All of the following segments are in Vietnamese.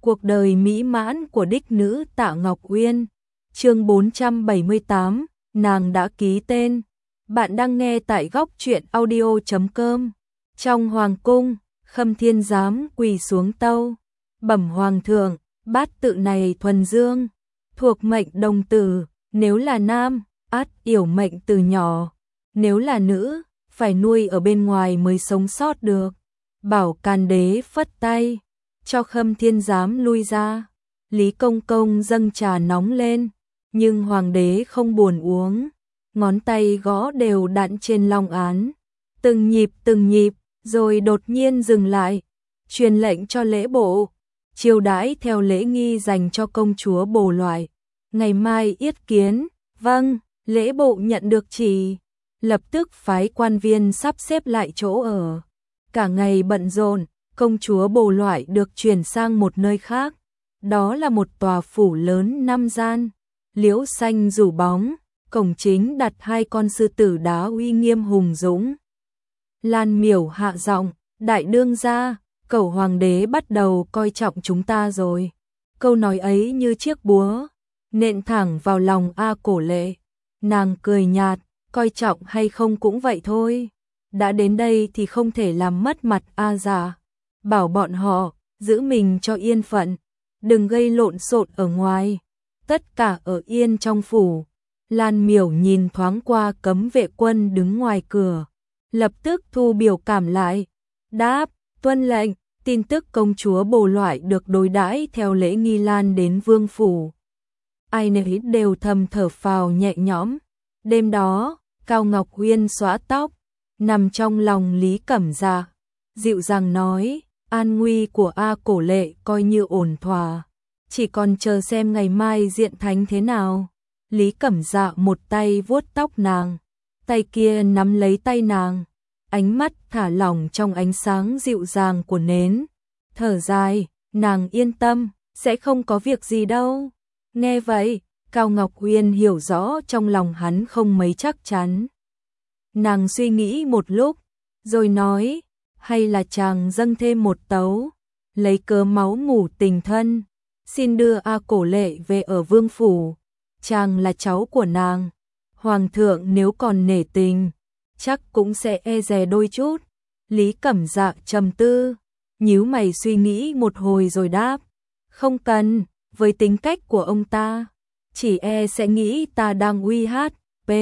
Cuộc đời mỹ mãn của đích nữ Tạ Ngọc Uyên. Chương 478, nàng đã ký tên. Bạn đang nghe tại góc truyện audio.com. Trong hoàng cung, Khâm Thiên Giám quỳ xuống tâu, bẩm hoàng thượng, bát tự này thuần dương, thuộc mệnh đồng tử, nếu là nam, ắt yểu mệnh từ nhỏ, nếu là nữ, phải nuôi ở bên ngoài mới sống sót được. Bảo Càn Đế phất tay, cho Khâm Thiên Giám lui ra. Lý Công Công dâng trà nóng lên, nhưng hoàng đế không buồn uống, ngón tay gõ đều đặn trên long án, từng nhịp, rồi đột nhiên dừng lại, truyền lệnh cho lễ bộ, chiêu đãi theo lễ nghi dành cho công chúa Bồ Loại. Ngày mai yết kiến. Vâng, lễ bộ nhận được chỉ, lập tức phái quan viên sắp xếp lại chỗ ở. Cả ngày bận rộn, công chúa Bồ Loại được chuyển sang một nơi khác. Đó là một tòa phủ lớn 5 gian, liễu xanh rủ bóng, cổng chính đặt 2 con sư tử đá uy nghiêm hùng dũng. Lan Miểu hạ giọng, đại đương gia, cẩu hoàng đế bắt đầu coi trọng chúng ta rồi. Câu nói ấy như chiếc búa, nện thẳng vào lòng A Cổ Lệ. Nàng cười nhạt, coi trọng hay không cũng vậy thôi. Đã đến đây thì không thể làm mất mặt A già. Bảo bọn họ, giữ mình cho yên phận, đừng gây lộn xộn ở ngoài. Tất cả ở yên trong phủ. Lan Miểu nhìn thoáng qua cấm vệ quân đứng ngoài cửa, lập tức thu biểu cảm lại. Đáp, tuân lệnh. Tin tức công chúa Bồ Loại được đối đãi theo lễ nghi lan đến vương phủ. Ai nấy đều thầm thở phào nhẹ nhõm. Đêm đó, Cao Ngọc Uyên xõa tóc, nằm trong lòng Lý Cẩm Dạ, dịu dàng nói, an nguy của A Cổ Lệ coi như ổn thỏa, chỉ còn chờ xem ngày mai diện thánh thế nào. Lý Cẩm Dạ một tay vuốt tóc nàng, tay kia nắm lấy tay nàng, ánh mắt thả lỏng trong ánh sáng dịu dàng của nến. Thở dài, nàng yên tâm, sẽ không có việc gì đâu. Nghe vậy, Cao Ngọc Uyên hiểu rõ trong lòng hắn không mấy chắc chắn. Nàng suy nghĩ một lúc, rồi nói, hay là chàng dâng thêm một tấu, lấy cớ máu mủ tình thân, xin đưa A Cổ Lệ về ở vương phủ. Chàng là cháu của nàng, hoàng thượng nếu còn nể tình, chắc cũng sẽ e dè đôi chút. Lý Cẩm Dạ trầm tư, nhíu mày suy nghĩ một hồi rồi đáp, không cần, với tính cách của ông ta, chỉ e sẽ nghĩ ta đang uy hát,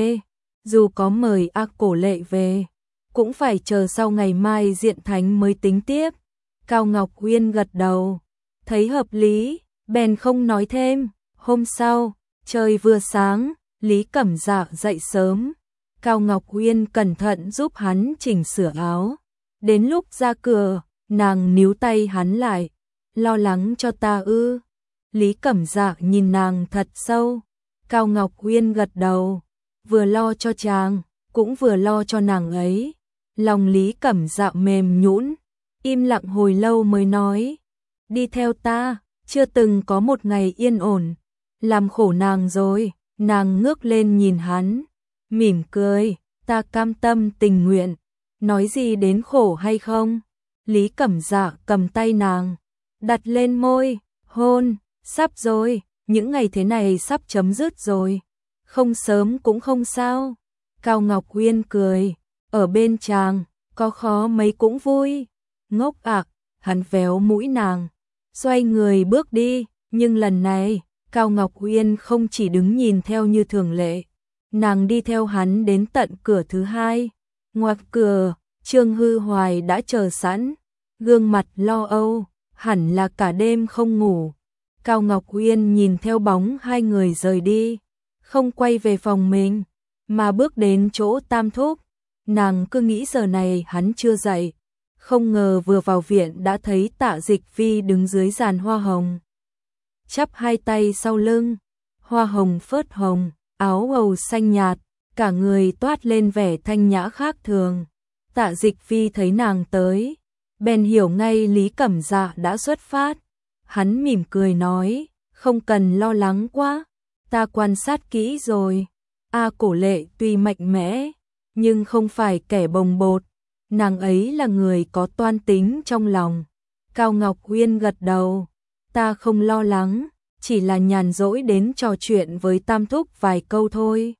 dù có mời A Cổ Lệ về, cũng phải chờ sau ngày mai diện thánh mới tính tiếp. Cao Ngọc Uyên gật đầu, thấy hợp lý, bèn không nói thêm. Hôm sau, trời vừa sáng, Lý Cẩm Dạ dậy sớm. Cao Ngọc Uyên cẩn thận giúp hắn chỉnh sửa áo. Đến lúc ra cửa, nàng níu tay hắn lại, lo lắng cho ta ư? Lý Cẩm Dạ nhìn nàng thật sâu. Cao Ngọc Uyên gật đầu, vừa lo cho chàng, cũng vừa lo cho nàng ấy. Lòng Lý Cẩm Dạ mềm nhũn, im lặng hồi lâu mới nói, đi theo ta, chưa từng có một ngày yên ổn, làm khổ nàng rồi. Nàng ngước lên nhìn hắn, mỉm cười, ta cam tâm tình nguyện, nói gì đến khổ hay không? Lý Cẩm Dạ cầm tay nàng, đặt lên môi, hôn, sắp rồi, những ngày thế này sắp chấm dứt rồi, không sớm cũng không sao. Cao Ngọc Uyên cười, ở bên chàng, có khó mấy cũng vui. Ngốc ạ, hắn véo mũi nàng, xoay người bước đi, nhưng lần này, Cao Ngọc Uyên không chỉ đứng nhìn theo như thường lệ, nàng đi theo hắn đến tận cửa thứ 2. Ngoài cửa, Trương Hư Hoài đã chờ sẵn, gương mặt lo âu, hẳn là cả đêm không ngủ. Cao Ngọc Uyên nhìn theo bóng 2 người rời đi, không quay về phòng mình, mà bước đến chỗ Tam Thúc. Nàng cứ nghĩ giờ này hắn chưa dậy, không ngờ vừa vào viện đã thấy Tạ Dịch Phi đứng dưới giàn hoa hồng, chắp 2 tay sau lưng, hoa hồng phớt hồng, áo bầu xanh nhạt, cả người toát lên vẻ thanh nhã khác thường. Tạ Dịch Phi thấy nàng tới, bèn hiểu ngay Lý Cẩm Dạ đã xuất phát. Hắn mỉm cười nói, không cần lo lắng quá, ta quan sát kỹ rồi. A Cổ Lệ tuy mạnh mẽ, nhưng không phải kẻ bồng bột, nàng ấy là người có toan tính trong lòng. Cao Ngọc Uyên gật đầu, ta không lo lắng, chỉ là nhàn rỗi đến trò chuyện với Tam Thúc vài câu thôi.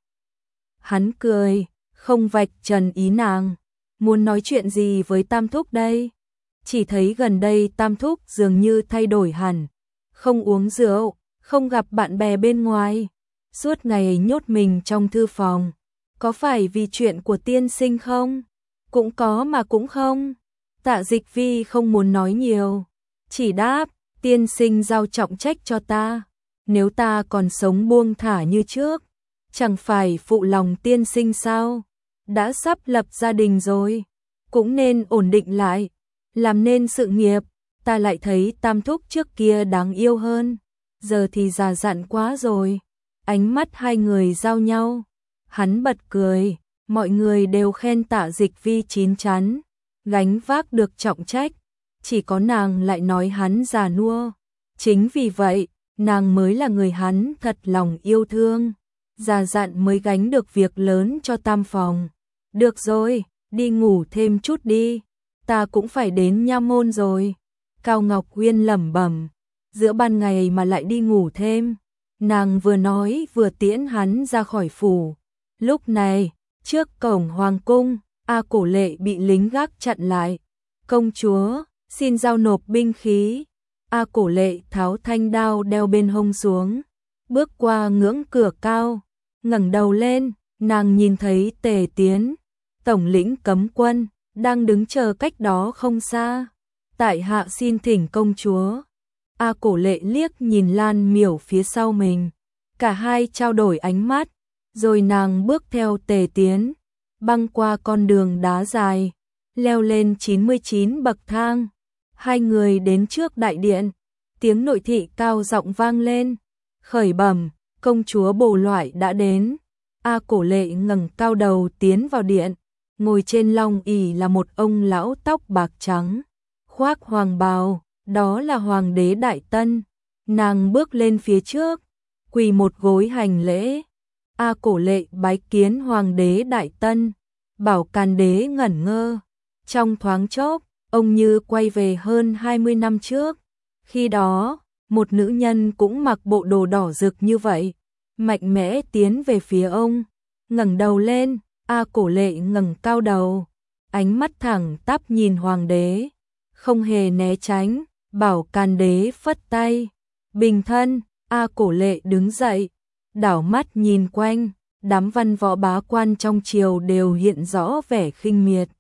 Hắn cười, không vạch trần ý nàng, muốn nói chuyện gì với Tam Thúc đây? Chỉ thấy gần đây Tam Thúc dường như thay đổi hẳn, không uống rượu, không gặp bạn bè bên ngoài, suốt ngày nhốt mình trong thư phòng. Có phải vì chuyện của tiên sinh không? Cũng có mà cũng không. Tạ Dịch Vi không muốn nói nhiều, chỉ đáp, tiên sinh giao trọng trách cho ta, nếu ta còn sống buông thả như trước, chẳng phải phụ lòng tiên sinh sao? Đã sắp lập gia đình rồi, cũng nên ổn định lại, làm nên sự nghiệp. Ta lại thấy Tam Thúc trước kia đáng yêu hơn, giờ thì già dặn quá rồi. Ánh mắt hai người giao nhau, hắn bật cười, mọi người đều khen Tạ Dịch Vi chín chắn, gánh vác được trọng trách, chỉ có nàng lại nói hắn già nua. Chính vì vậy, nàng mới là người hắn thật lòng yêu thương, già dặn mới gánh được việc lớn cho Tam phòng. Được rồi, đi ngủ thêm chút đi, ta cũng phải đến nha môn rồi. Cao Ngọc Uyên lẩm bẩm, giữa ban ngày mà lại đi ngủ thêm. Nàng vừa nói vừa tiễn hắn ra khỏi phủ. Lúc này, trước cổng hoàng cung, A Cổ Lệ bị lính gác chặn lại. Công chúa, xin giao nộp binh khí. A Cổ Lệ tháo thanh đao đeo bên hông xuống, bước qua ngưỡng cửa cao, ngẩng đầu lên, nàng nhìn thấy Tề Tiến, tổng lĩnh cấm quân, đang đứng chờ cách đó không xa. Tại hạ xin thỉnh công chúa. A Cổ Lệ liếc nhìn Lan Miểu phía sau mình, cả hai trao đổi ánh mắt, rồi nàng bước theo Tề Tiến, băng qua con đường đá dài, leo lên 99 bậc thang. Hai người đến trước đại điện, tiếng nội thị cao giọng vang lên, khởi bẩm, công chúa Bồ Loại đã đến. A Cổ Lệ ngẩng cao đầu tiến vào điện, ngồi trên long ỷ là một ông lão tóc bạc trắng, khoác hoàng bào, đó là hoàng đế Đại Tân. Nàng bước lên phía trước, quỳ một gối hành lễ. A Cổ Lệ bái kiến hoàng đế Đại Tân. Bảo Càn đế ngẩn ngơ, trong thoáng chốc, ông như quay về hơn 20 năm trước. Khi đó, một nữ nhân cũng mặc bộ đồ đỏ rực như vậy, mạnh mẽ tiến về phía ông, ngẩng đầu lên. A Cổ Lệ ngẩng cao đầu, ánh mắt thẳng tắp nhìn hoàng đế, không hề né tránh. Bảo Càn đế phất tay, bình thân. A Cổ Lệ đứng dậy, đảo mắt nhìn quanh, đám văn võ bá quan trong triều đều hiện rõ vẻ khinh miệt.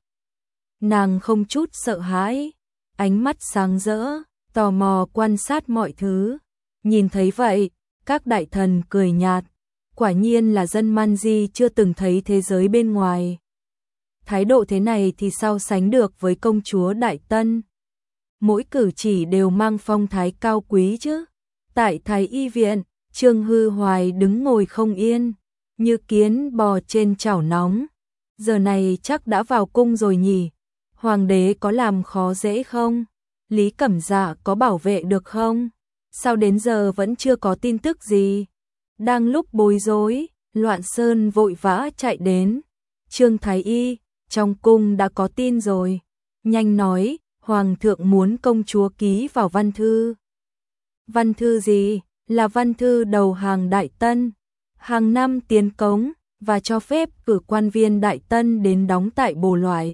Nàng không chút sợ hãi, ánh mắt sáng rỡ, tò mò quan sát mọi thứ. Nhìn thấy vậy, các đại thần cười nhạt, quả nhiên là dân man di chưa từng thấy thế giới bên ngoài. Thái độ thế này thì sao sánh được với công chúa Đại Tân. Mỗi cử chỉ đều mang phong thái cao quý chứ. Tại Thái y viện, Trương Hư Hoài đứng ngồi không yên, như kiến bò trên chảo nóng. Giờ này chắc đã vào cung rồi nhỉ? Hoàng đế có làm khó dễ không? Lý Cẩm Dạ có bảo vệ được không? Sao đến giờ vẫn chưa có tin tức gì? Đang lúc bối rối, Loạn Sơn vội vã chạy đến. Trương Thái y, trong cung đã có tin rồi. Nhanh nói, hoàng thượng muốn công chúa ký vào văn thư. Văn thư gì? Là văn thư đầu hàng Đại Tân, hàng năm tiến cống và cho phép cử quan viên Đại Tân đến đóng tại Bồ Loại.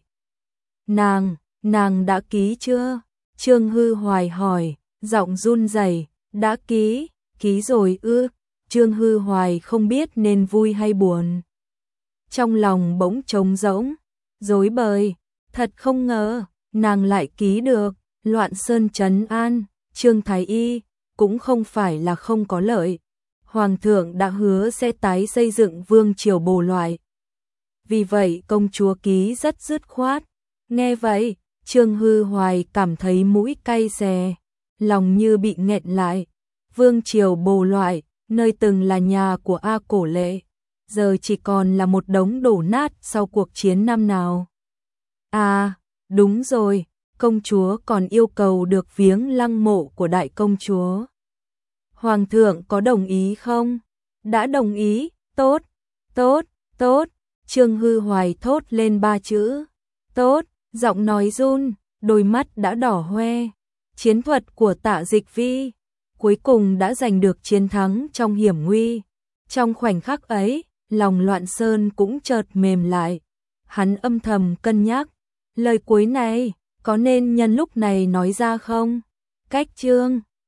Nàng đã ký chưa? Trương Hư Hoài hỏi, giọng run rẩy. Đã ký rồi ư? Trương Hư Hoài không biết nên vui hay buồn. Trong lòng bỗng trống rỗng, rối bời, thật không ngờ, nàng lại ký được. Loạn Sơn trấn an, Trương Thái y, cũng không phải là không có lợi. Hoàng thượng đã hứa sẽ tái xây dựng vương triều Bồ Loại. Vì vậy công chúa ký rất dứt khoát. Nghe vậy, Trương Hư Hoài cảm thấy mũi cay xè, lòng như bị nghẹn lại. Vương triều Bồ Loại, nơi từng là nhà của A Cổ Lệ, giờ chỉ còn là một đống đổ nát sau cuộc chiến năm nào. À, đúng rồi, công chúa còn yêu cầu được viếng lăng mộ của đại công chúa. Hoàng thượng có đồng ý không? Đã đồng ý, tốt, tốt, tốt. Trương Hư Hoài thốt lên 3 chữ. Tốt, giọng nói run, đôi mắt đã đỏ hoe. Chiến thuật của Tạ Dịch Vi, cuối cùng đã giành được chiến thắng trong hiểm nguy. Trong khoảnh khắc ấy, lòng Loạn Sơn cũng chợt mềm lại. Hắn âm thầm cân nhắc, lời cuối này có nên nhân lúc này nói ra không? Cách chương